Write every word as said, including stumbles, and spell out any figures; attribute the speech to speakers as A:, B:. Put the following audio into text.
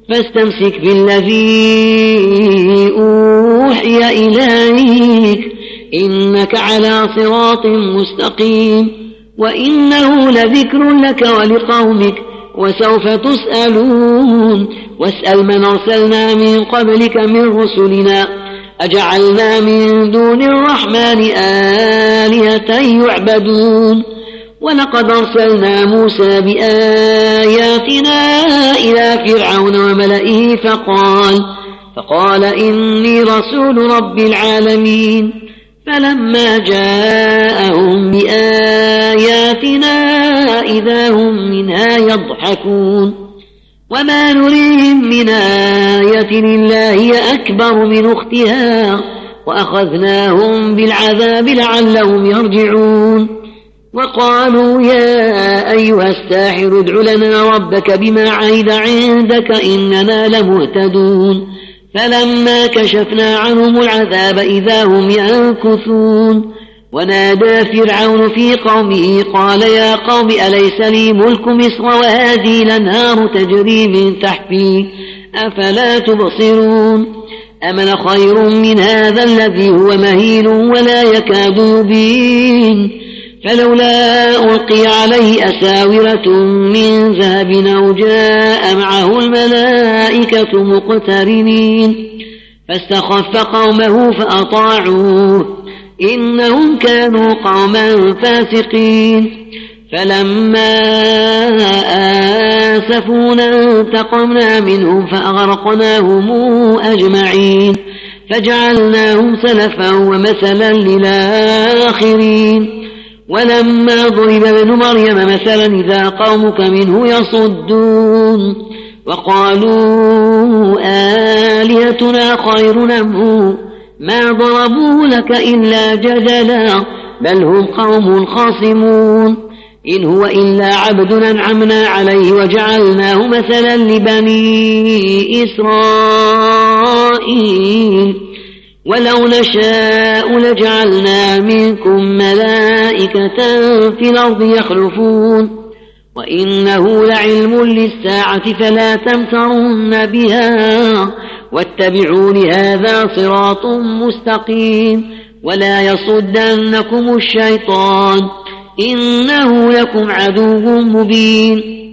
A: فاستمسك بالذي أوحي إليك إنك على صراط مستقيم وإنه لذكر لك ولقومك وسوف تسألون واسأل من أرسلنا من قبلك من رسلنا أجعلنا من دون الرحمن آلهة يعبدون ولقد أرسلنا موسى بآياتنا إلى فرعون وملئه فقال فقال إني رسول رب العالمين فلما جاءهم بآياتنا إذا هم منها يضحكون وما نريهم من آية إلا هي أكبر من أختها وأخذناهم بالعذاب لعلهم يرجعون وقالوا يا أيها الساحر ادع لنا ربك بما عهد عندك إننا لمهتدون فلما كشفنا عنهم العذاب إذا هم ينكثون ونادى فرعون في قومه قال يا قوم أليس لي ملك مصر وهذه الأنهار تجري من تحتي أفلا تبصرون أمن خير من هذا الذي هو مهين ولا يكاد يبين فلولا ألقي عليه أساورة من ذهب أو جاء معه الملائكة مقترنين فاستخف قومه فأطاعوه إنهم كانوا قوما فاسقين فلما آسفونا انتقمنا منهم فأغرقناهم أجمعين فجعلناهم سلفا ومثلا للآخرين ولما ضرب ابن مريم مثلا إذا قومك منه يصدون وقالوا آلهتنا خير أم ما ضربوا لك إلا جدلا بل هم قوم خاصمون إن هو إلا عبد أنعمنا عليه وجعلناه مثلا لبني إسرائيل ولو نشاء لجعلنا منكم ملائكة في الأرض يخلفون وإنه لعلم للساعة فلا تمترن بها واتبعون هذا صراط مستقيم ولا يصدنكم الشيطان إنه لكم عدو مبين